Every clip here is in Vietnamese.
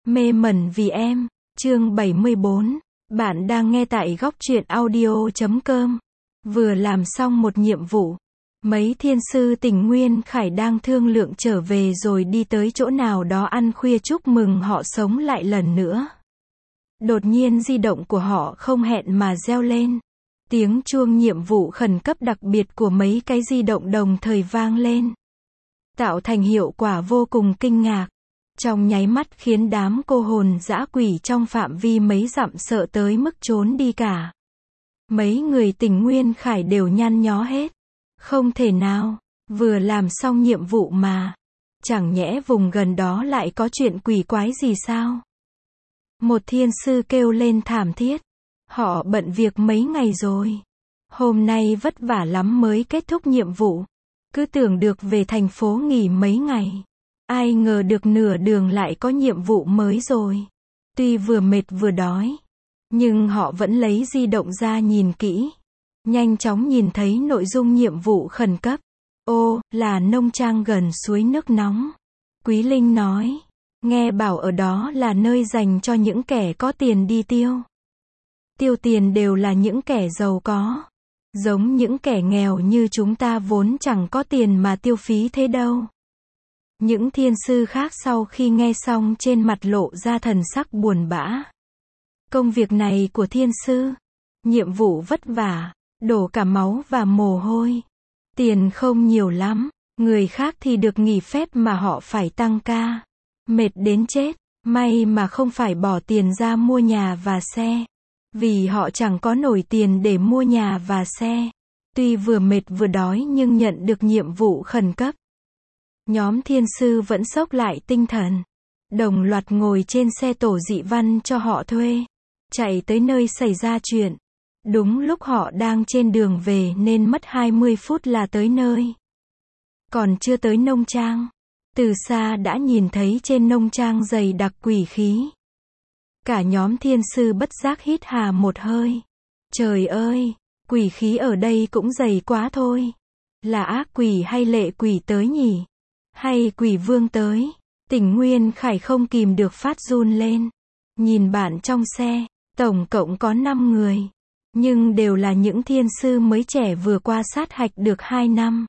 Mê mẩn vì em, chương 74. Bạn đang nghe tại góc truyện audio.com. Vừa làm xong một nhiệm vụ, mấy thiên sư tỉnh Nguyên Khải đang thương lượng trở về rồi đi tới chỗ nào đó ăn khuya chúc mừng họ sống lại lần nữa. Đột nhiên di động của họ không hẹn mà reo lên. Tiếng chuông nhiệm vụ khẩn cấp đặc biệt của mấy cái di động đồng thời vang lên, tạo thành hiệu quả vô cùng kinh ngạc. Trong nháy mắt khiến đám cô hồn dã quỷ trong phạm vi mấy dặm sợ tới mức trốn đi cả. Mấy người tỉnh Nguyên Khải đều nhăn nhó hết. Không thể nào, vừa làm xong nhiệm vụ mà. Chẳng nhẽ vùng gần đó lại có chuyện quỷ quái gì sao? Một thiên sư kêu lên thảm thiết. Họ bận việc mấy ngày rồi. Hôm nay vất vả lắm mới kết thúc nhiệm vụ. Cứ tưởng được về thành phố nghỉ mấy ngày. Ai ngờ được nửa đường lại có nhiệm vụ mới rồi. Tuy vừa mệt vừa đói, nhưng họ vẫn lấy di động ra nhìn kỹ. Nhanh chóng nhìn thấy nội dung nhiệm vụ khẩn cấp. Ô, là nông trang gần suối nước nóng. Quý Linh nói, nghe bảo ở đó là nơi dành cho những kẻ có tiền đi tiêu. Tiêu tiền đều là những kẻ giàu có. Giống những kẻ nghèo như chúng ta vốn chẳng có tiền mà tiêu phí thế đâu. Những thiên sư khác sau khi nghe xong trên mặt lộ ra thần sắc buồn bã. Công việc này của thiên sư, nhiệm vụ vất vả, đổ cả máu và mồ hôi. Tiền không nhiều lắm, người khác thì được nghỉ phép mà họ phải tăng ca. Mệt đến chết, may mà không phải bỏ tiền ra mua nhà và xe. Vì họ chẳng có nổi tiền để mua nhà và xe. Tuy vừa mệt vừa đói nhưng nhận được nhiệm vụ khẩn cấp. Nhóm thiên sư vẫn xốc lại tinh thần. Đồng loạt ngồi trên xe tổ dị văn cho họ thuê. Chạy tới nơi xảy ra chuyện. Đúng lúc họ đang trên đường về nên mất 20 phút là tới nơi. Còn chưa tới nông trang. Từ xa đã nhìn thấy trên nông trang dày đặc quỷ khí. Cả nhóm thiên sư bất giác hít hà một hơi. Trời ơi, quỷ khí ở đây cũng dày quá thôi. Là ác quỷ hay lệ quỷ tới nhỉ? Hay quỷ vương tới? Tỉnh Nguyên Khải không kìm được phát run lên. Nhìn bạn trong xe, tổng cộng có 5 người. Nhưng đều là những thiên sư mới trẻ vừa qua sát hạch được 2 năm.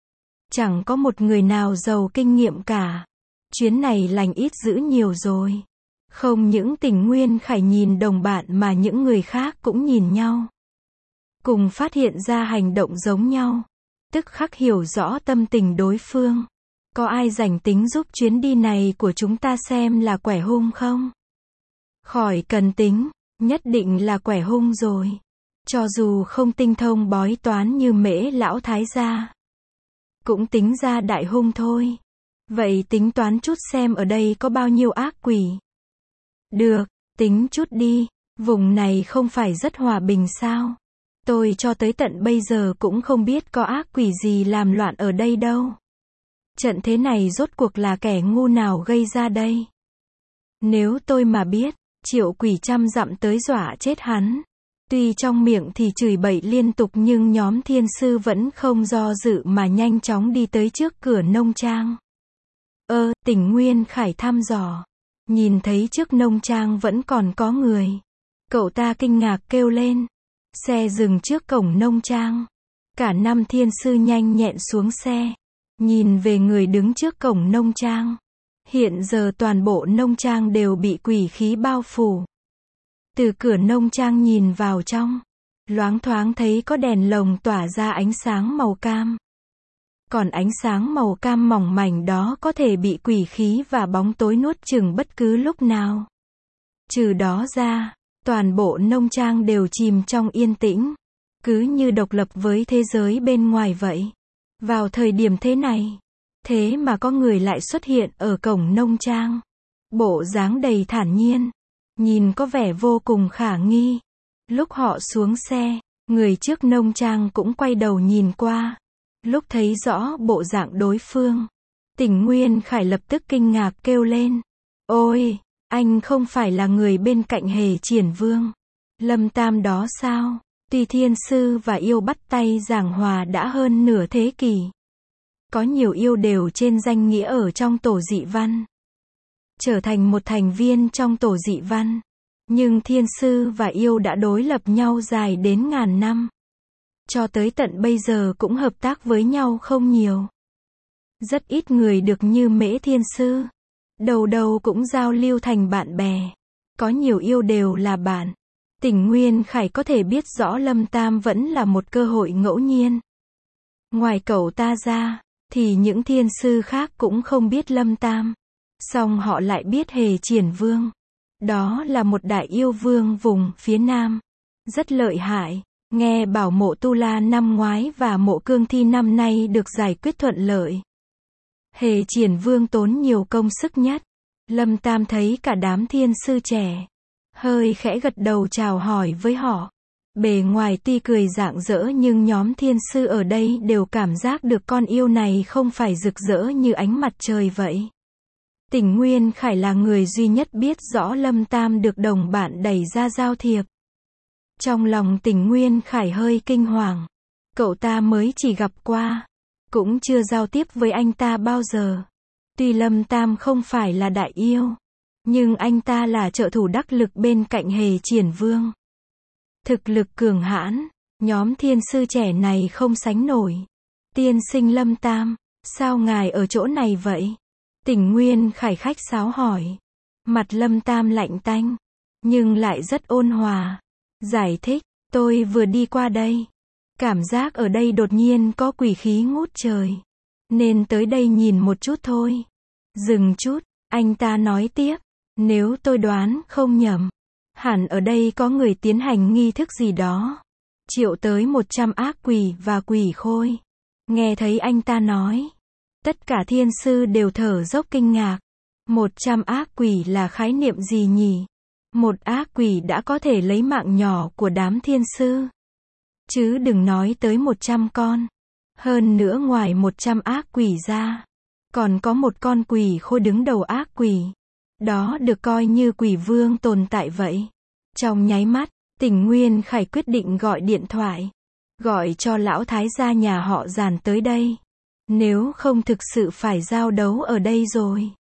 Chẳng có một người nào giàu kinh nghiệm cả. Chuyến này lành ít dữ nhiều rồi. Không những Tỉnh Nguyên Khải nhìn đồng bạn mà những người khác cũng nhìn nhau. Cùng phát hiện ra hành động giống nhau. Tức khắc hiểu rõ tâm tình đối phương. Có ai rảnh tính giúp chuyến đi này của chúng ta xem là quẻ hung không? Khỏi cần tính, nhất định là quẻ hung rồi. Cho dù không tinh thông bói toán như Mễ lão thái gia, cũng tính ra đại hung thôi. Vậy tính toán chút xem ở đây có bao nhiêu ác quỷ. Được, tính chút đi, vùng này không phải rất hòa bình sao? Tôi cho tới tận bây giờ cũng không biết có ác quỷ gì làm loạn ở đây đâu. Trận thế này rốt cuộc là kẻ ngu nào gây ra đây? Nếu tôi mà biết, triệu quỷ trăm dặm tới dọa chết hắn. Tuy trong miệng thì chửi bậy liên tục nhưng nhóm thiên sư vẫn không do dự mà nhanh chóng đi tới trước cửa nông trang. Tỉnh Nguyên Khải thăm dò. Nhìn thấy trước nông trang vẫn còn có người. Cậu ta kinh ngạc kêu lên. Xe dừng trước cổng nông trang. Cả 5 thiên sư nhanh nhẹn xuống xe. Nhìn về người đứng trước cổng nông trang. Hiện giờ toàn bộ nông trang đều bị quỷ khí bao phủ. Từ cửa nông trang nhìn vào trong, loáng thoáng thấy có đèn lồng tỏa ra ánh sáng màu cam. Còn ánh sáng màu cam mỏng mảnh đó có thể bị quỷ khí và bóng tối nuốt chửng bất cứ lúc nào. Trừ đó ra, toàn bộ nông trang đều chìm trong yên tĩnh, cứ như độc lập với thế giới bên ngoài vậy. Vào thời điểm thế này, thế mà có người lại xuất hiện ở cổng nông trang. Bộ dáng đầy thản nhiên, nhìn có vẻ vô cùng khả nghi. Lúc họ xuống xe, người trước nông trang cũng quay đầu nhìn qua. Lúc thấy rõ bộ dạng đối phương, Tỉnh Nguyên Khải lập tức kinh ngạc kêu lên. Ôi, anh không phải là người bên cạnh Hề Triển Vương Lâm Tam đó sao? Tuy thiên sư và yêu bắt tay giảng hòa đã hơn nửa thế kỷ. Có nhiều yêu đều trên danh nghĩa ở trong tổ dị văn. trở thành một thành viên trong tổ dị văn. Nhưng thiên sư và yêu đã đối lập nhau dài đến ngàn năm. Cho tới tận bây giờ cũng hợp tác với nhau không nhiều. Rất ít người được như Mễ thiên sư. Đầu đầu cũng giao lưu thành bạn bè. Có nhiều yêu đều là bạn. Tỉnh Nguyên Khải có thể biết rõ Lâm Tam vẫn là một cơ hội ngẫu nhiên. Ngoài cậu ta ra, thì những thiên sư khác cũng không biết Lâm Tam. Song họ lại biết Hề Triển Vương. Đó là một đại yêu vương vùng phía Nam. Rất lợi hại. Nghe bảo mộ Tu La năm ngoái và mộ Cương Thi năm nay được giải quyết thuận lợi. Hề Triển Vương tốn nhiều công sức nhất. Lâm Tam thấy cả đám thiên sư trẻ. Hơi khẽ gật đầu chào hỏi với họ. Bề ngoài tuy cười rạng rỡ nhưng nhóm thiên sư ở đây đều cảm giác được con yêu này không phải rực rỡ như ánh mặt trời vậy. Tỉnh Nguyên Khải là người duy nhất biết rõ Lâm Tam được đồng bạn đẩy ra giao thiệp. Trong lòng Tỉnh Nguyên Khải hơi kinh hoàng. Cậu ta mới chỉ gặp qua, cũng chưa giao tiếp với anh ta bao giờ. Tuy Lâm Tam không phải là đại yêu, nhưng anh ta là trợ thủ đắc lực bên cạnh Hề Triển Vương. Thực lực cường hãn, nhóm thiên sư trẻ này không sánh nổi. Tiên sinh Lâm Tam, sao ngài ở chỗ này vậy? Tỉnh Nguyên Khải khách sáo hỏi. Mặt Lâm Tam lạnh tanh, nhưng lại rất ôn hòa. Giải thích, tôi vừa đi qua đây. Cảm giác ở đây đột nhiên có quỷ khí ngút trời. Nên tới đây nhìn một chút thôi. Dừng chút, anh ta nói tiếp. Nếu tôi đoán không nhầm, hẳn ở đây có người tiến hành nghi thức gì đó. Triệu tới 100 ác quỷ và quỷ khôi. Nghe thấy anh ta nói. Tất cả thiên sư đều thở dốc kinh ngạc. 100 ác quỷ là khái niệm gì nhỉ? Một ác quỷ đã có thể lấy mạng nhỏ của đám thiên sư. Chứ đừng nói tới 100 con. Hơn nữa ngoài 100 ác quỷ ra, còn có một con quỷ khôi đứng đầu ác quỷ. Đó được coi như quỷ vương tồn tại vậy. Trong nháy mắt, Tỉnh Nguyên Khải quyết định gọi điện thoại. Gọi cho lão thái gia nhà họ Giàn tới đây. Nếu không thực sự phải giao đấu ở đây rồi.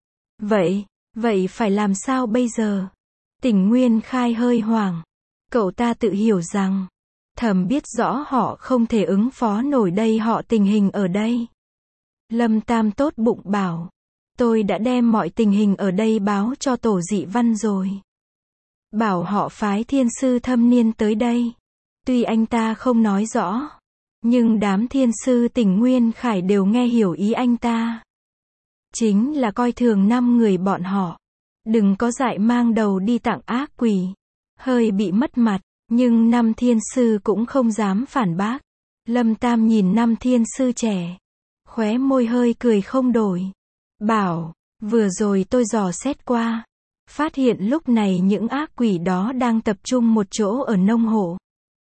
Vậy phải làm sao bây giờ? Tỉnh Nguyên Khai hơi hoảng. Cậu ta tự hiểu rằng, thầm biết rõ họ không thể ứng phó nổi đây họ tình hình ở đây. Lâm Tam tốt bụng bảo. Tôi đã đem mọi tình hình ở đây báo cho tổ dị văn rồi. Bảo họ phái thiên sư thâm niên tới đây. Tuy anh ta không nói rõ, nhưng đám thiên sư Tỉnh Nguyên Khải đều nghe hiểu ý anh ta. Chính là coi thường 5 người bọn họ. Đừng có dại mang đầu đi tặng ác quỷ. Hơi bị mất mặt, nhưng 5 thiên sư cũng không dám phản bác. Lâm Tam nhìn 5 thiên sư trẻ. Khóe môi hơi cười không đổi. Bảo, vừa rồi tôi dò xét qua. Phát hiện lúc này những ác quỷ đó đang tập trung một chỗ ở nông hộ.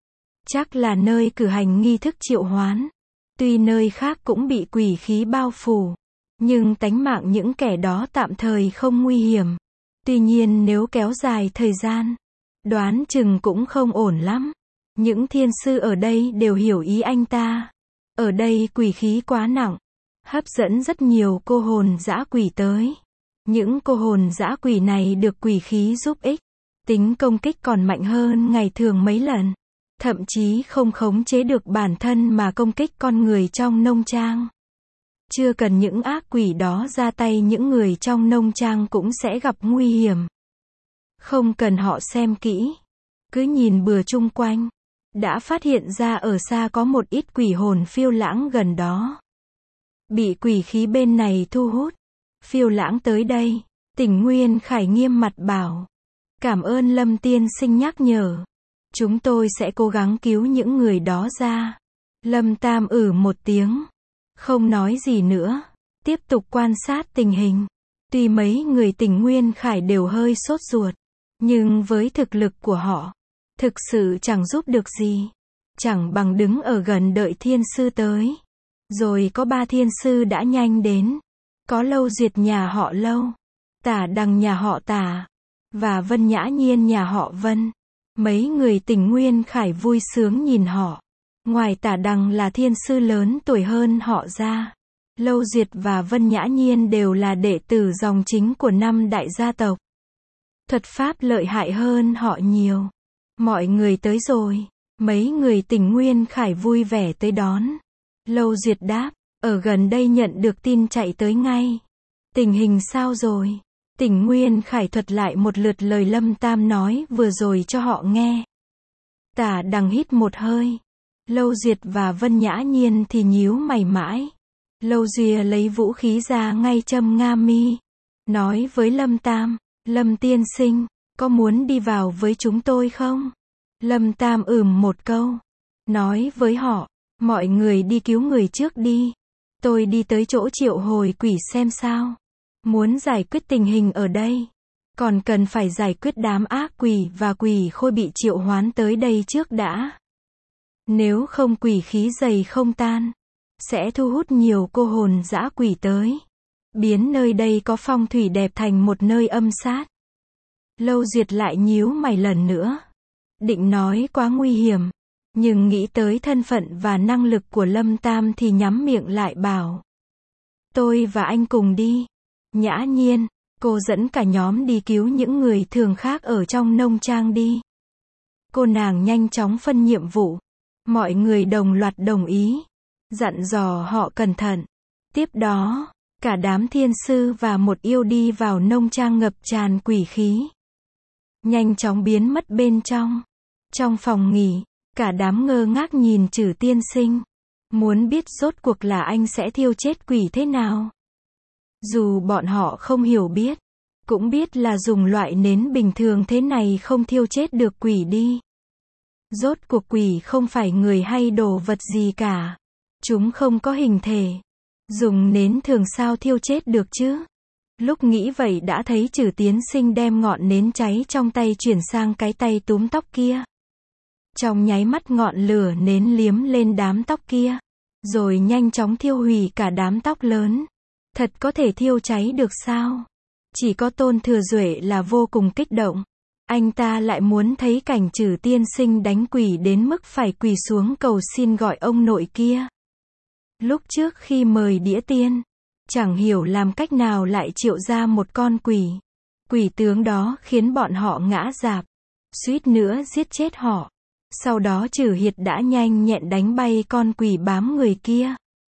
Chắc là nơi cử hành nghi thức triệu hoán. Tuy nơi khác cũng bị quỷ khí bao phủ, nhưng tánh mạng những kẻ đó tạm thời không nguy hiểm. Tuy nhiên nếu kéo dài thời gian, đoán chừng cũng không ổn lắm. Những thiên sư ở đây đều hiểu ý anh ta. Ở đây quỷ khí quá nặng, hấp dẫn rất nhiều cô hồn dã quỷ tới. Những cô hồn dã quỷ này được quỷ khí giúp ích. Tính công kích còn mạnh hơn ngày thường mấy lần. Thậm chí không khống chế được bản thân mà công kích con người trong nông trang. Chưa cần những ác quỷ đó ra tay, những người trong nông trang cũng sẽ gặp nguy hiểm. Không cần họ xem kỹ, cứ nhìn bừa chung quanh, đã phát hiện ra ở xa có một ít quỷ hồn phiêu lãng gần đó. Bị quỷ khí bên này thu hút, phiêu lãng tới đây. Tỉnh Nguyên Khải nghiêm mặt bảo. Cảm ơn Lâm tiên sinh nhắc nhở. Chúng tôi sẽ cố gắng cứu những người đó ra. Lâm Tam một tiếng. Không nói gì nữa. Tiếp tục quan sát tình hình. Tuy mấy người Tỉnh Nguyên Khải đều hơi sốt ruột. Nhưng với thực lực của họ, thực sự chẳng giúp được gì. Chẳng bằng đứng ở gần đợi thiên sư tới. Rồi có 3 thiên sư đã nhanh đến. Có Lâu Duyệt nhà họ Lâu, Tả Đằng nhà họ Tả, và Vân Nhã Nhiên nhà họ Vân. Mấy người Tỉnh Nguyên Khải vui sướng nhìn họ. Ngoài Tả Đằng là thiên sư lớn tuổi hơn họ ra, Lâu Duyệt và Vân Nhã Nhiên đều là đệ tử dòng chính của 5 đại gia tộc. Thuật pháp lợi hại hơn họ nhiều. Mọi người tới rồi. Mấy người Tỉnh Nguyên Khải vui vẻ tới đón. Lâu Duyệt đáp, ở gần đây nhận được tin chạy tới ngay. Tình hình sao rồi? Tỉnh Nguyên Khải thuật lại một lượt lời Lâm Tam nói vừa rồi cho họ nghe. Tả Đằng hít một hơi. Lâu Duyệt và Vân Nhã Nhiên thì nhíu mày mãi. Lâu Duyệt lấy vũ khí ra ngay châm nga mi. Nói với Lâm Tam, Lâm tiên sinh, có muốn đi vào với chúng tôi không? Lâm Tam một câu. Nói với họ, mọi người đi cứu người trước đi. Tôi đi tới chỗ triệu hồi quỷ xem sao. Muốn giải quyết tình hình ở đây. Còn cần phải giải quyết đám ác quỷ và quỷ khôi bị triệu hoán tới đây trước đã. Nếu không quỷ khí dày không tan, sẽ thu hút nhiều cô hồn dã quỷ tới. Biến nơi đây có phong thủy đẹp thành một nơi âm sát. Lâu Duyệt lại nhíu mày lần nữa. Định nói quá nguy hiểm. Nhưng nghĩ tới thân phận và năng lực của Lâm Tam thì nhắm miệng lại bảo. Tôi và anh cùng đi. Nhã Nhiên, cô dẫn cả nhóm đi cứu những người thường khác ở trong nông trang đi. Cô nàng nhanh chóng phân nhiệm vụ. Mọi người đồng loạt đồng ý. Dặn dò họ cẩn thận. Tiếp đó, cả đám thiên sư và một yêu đi vào nông trang ngập tràn quỷ khí. Nhanh chóng biến mất bên trong. Trong phòng nghỉ, cả đám ngơ ngác nhìn Trử tiên sinh. Muốn biết rốt cuộc là anh sẽ thiêu chết quỷ thế nào. Dù bọn họ không hiểu biết, cũng biết là dùng loại nến bình thường thế này không thiêu chết được quỷ đi. Rốt cuộc quỷ không phải người hay đồ vật gì cả. Chúng không có hình thể. Dùng nến thường sao thiêu chết được chứ? Lúc nghĩ vậy đã thấy Trử tiên sinh đem ngọn nến cháy trong tay chuyển sang cái tay túm tóc kia. Trong nháy mắt ngọn lửa nến liếm lên đám tóc kia. Rồi nhanh chóng thiêu hủy cả đám tóc lớn. Thật có thể thiêu cháy được sao? Chỉ có Tôn Thừa Duệ là vô cùng kích động. Anh ta lại muốn thấy cảnh Trử tiên sinh đánh quỷ đến mức phải quỳ xuống cầu xin gọi ông nội kia. Lúc trước khi mời đĩa tiên, chẳng hiểu làm cách nào lại triệu ra một con quỷ. Quỷ tướng đó khiến bọn họ ngã rạp, suýt nữa giết chết họ. Sau đó Trử Hiệt đã nhanh nhẹn đánh bay con quỷ bám người kia.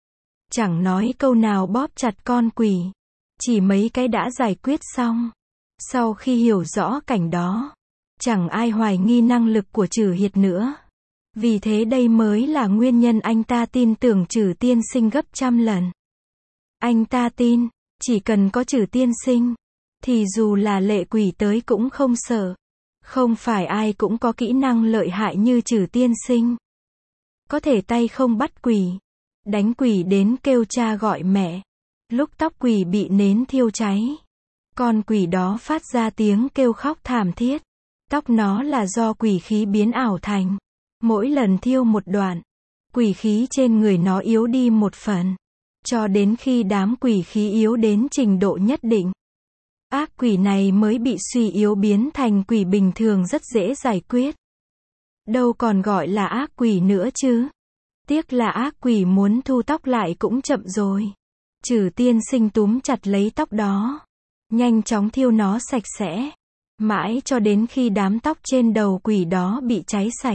Chẳng nói câu nào bóp chặt con quỷ. Chỉ mấy cái đã giải quyết xong. Sau khi hiểu rõ cảnh đó, chẳng ai hoài nghi năng lực của Trử Hiệt nữa. Vì thế đây mới là nguyên nhân anh ta tin tưởng Trử tiên sinh gấp trăm lần. Anh ta tin, chỉ cần có Trử tiên sinh, thì dù là lệ quỷ tới cũng không sợ. Không phải ai cũng có kỹ năng lợi hại như Trử tiên sinh. Có thể tay không bắt quỷ, đánh quỷ đến kêu cha gọi mẹ. Lúc tóc quỷ bị nến thiêu cháy, con quỷ đó phát ra tiếng kêu khóc thảm thiết. Tóc nó là do quỷ khí biến ảo thành. Mỗi lần thiêu một đoạn, quỷ khí trên người nó yếu đi một phần. Cho đến khi đám quỷ khí yếu đến trình độ nhất định, ác quỷ này mới bị suy yếu biến thành quỷ bình thường rất dễ giải quyết. Đâu còn gọi là ác quỷ nữa chứ. Tiếc là ác quỷ muốn thu tóc lại cũng chậm rồi. Trử tiên sinh túm chặt lấy tóc đó, nhanh chóng thiêu nó sạch sẽ. Mãi cho đến khi đám tóc trên đầu quỷ đó bị cháy sạch.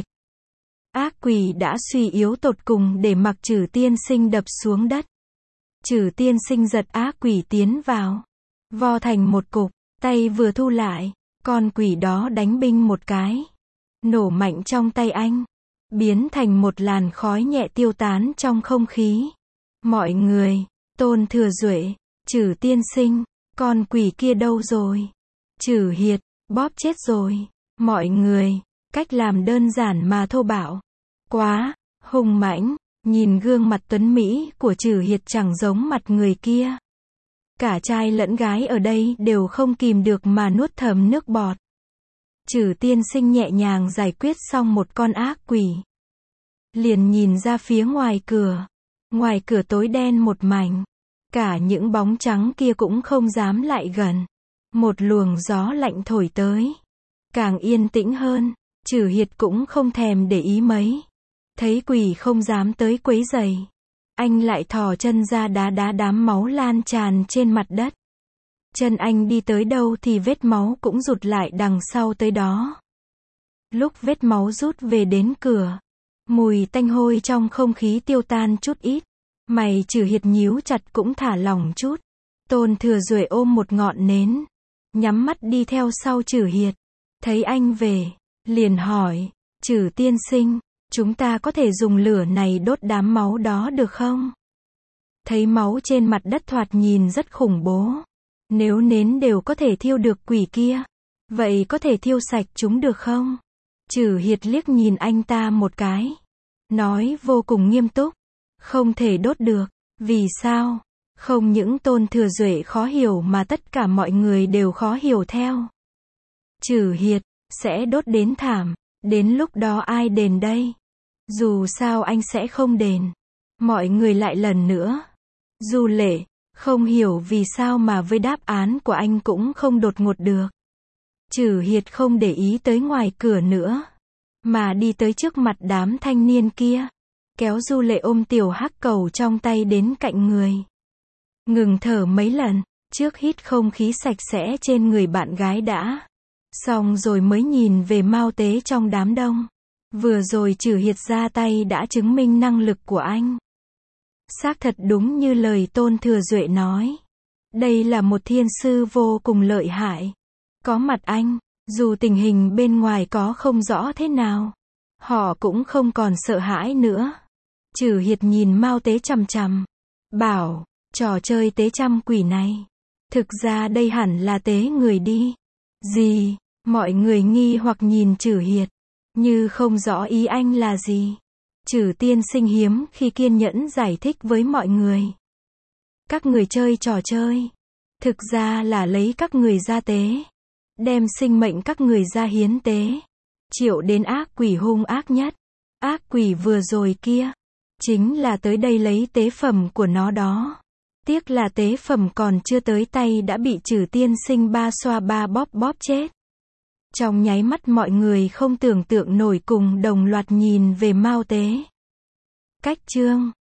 Ác quỷ đã suy yếu tột cùng để mặc Trử tiên sinh đập xuống đất. Trử tiên sinh giật ác quỷ tiến vào, vo thành một cục, tay vừa thu lại, con quỷ đó đánh binh một cái, nổ mạnh trong tay anh, biến thành một làn khói nhẹ tiêu tán trong không khí. Mọi người, Tôn Thừa Duệ, Trử tiên sinh, con quỷ kia đâu rồi? Trử Hiệt, bóp chết rồi. Mọi người, cách làm đơn giản mà thô bạo. Quá, hùng mãnh, nhìn gương mặt tuấn Mỹ của Trử Hiệt chẳng giống mặt người kia. Cả trai lẫn gái ở đây đều không kìm được mà nuốt thầm nước bọt. Trử tiên sinh nhẹ nhàng giải quyết xong một con ác quỷ. Liền nhìn ra phía ngoài cửa. Ngoài cửa tối đen một mảnh. Cả những bóng trắng kia cũng không dám lại gần. Một luồng gió lạnh thổi tới. Càng yên tĩnh hơn, Trử Hiệt cũng không thèm để ý mấy. Thấy quỷ không dám tới quấy rầy. Anh lại thò chân ra đá đá đám máu lan tràn trên mặt đất. Chân anh đi tới đâu thì vết máu cũng rụt lại đằng sau tới đó. Lúc vết máu rút về đến cửa, mùi tanh hôi trong không khí tiêu tan chút ít. Mày Trử Hiệt nhíu chặt cũng thả lỏng chút. Tôn Thừa Duệ ôm một ngọn nến, nhắm mắt đi theo sau Trử Hiệt. Thấy anh về, liền hỏi, Trử tiên sinh, chúng ta có thể dùng lửa này đốt đám máu đó được không? Thấy máu trên mặt đất thoạt nhìn rất khủng bố. Nếu nến đều có thể thiêu được quỷ kia, vậy có thể thiêu sạch chúng được không? Trử Hiệt liếc nhìn anh ta một cái, nói vô cùng nghiêm túc, không thể đốt được. Vì sao? Không những Tôn Thừa Duệ khó hiểu mà tất cả mọi người đều khó hiểu theo. Trử Hiệt, sẽ đốt đến thảm, đến lúc đó ai đền đây? Dù sao anh sẽ không đền. Mọi người lại lần nữa. Du Lệ, không hiểu vì sao mà với đáp án của anh cũng không đột ngột được. Trử Hiệt không để ý tới ngoài cửa nữa, mà đi tới trước mặt đám thanh niên kia, kéo Du Lệ ôm tiểu hắc cầu trong tay đến cạnh người. Ngừng thở mấy lần, trước hít không khí sạch sẽ trên người bạn gái đã. Xong rồi mới nhìn về Mao Tế trong đám đông. Vừa rồi Trử Hiệt ra tay đã chứng minh năng lực của anh. Xác thật đúng như lời Tôn Thừa Duệ nói. Đây là một thiên sư vô cùng lợi hại. Có mặt anh, dù tình hình bên ngoài có không rõ thế nào, họ cũng không còn sợ hãi nữa. Trử Hiệt nhìn Mao Tế chằm chằm, bảo, trò chơi tế trăm quỷ này, thực ra đây hẳn là tế người đi. Gì? Mọi người nghi hoặc nhìn Trử Hiệt, như không rõ ý anh là gì. Trử tiên sinh hiếm khi kiên nhẫn giải thích với mọi người. Các người chơi trò chơi, thực ra là lấy các người ra tế, đem sinh mệnh các người ra hiến tế, triệu đến ác quỷ hung ác nhất. Ác quỷ vừa rồi kia, chính là tới đây lấy tế phẩm của nó đó. Tiếc là tế phẩm còn chưa tới tay đã bị Trử tiên sinh ba xoa ba bóp bóp chết. Trong nháy mắt mọi người không tưởng tượng nổi cùng đồng loạt nhìn về Mao Tế. Cách chương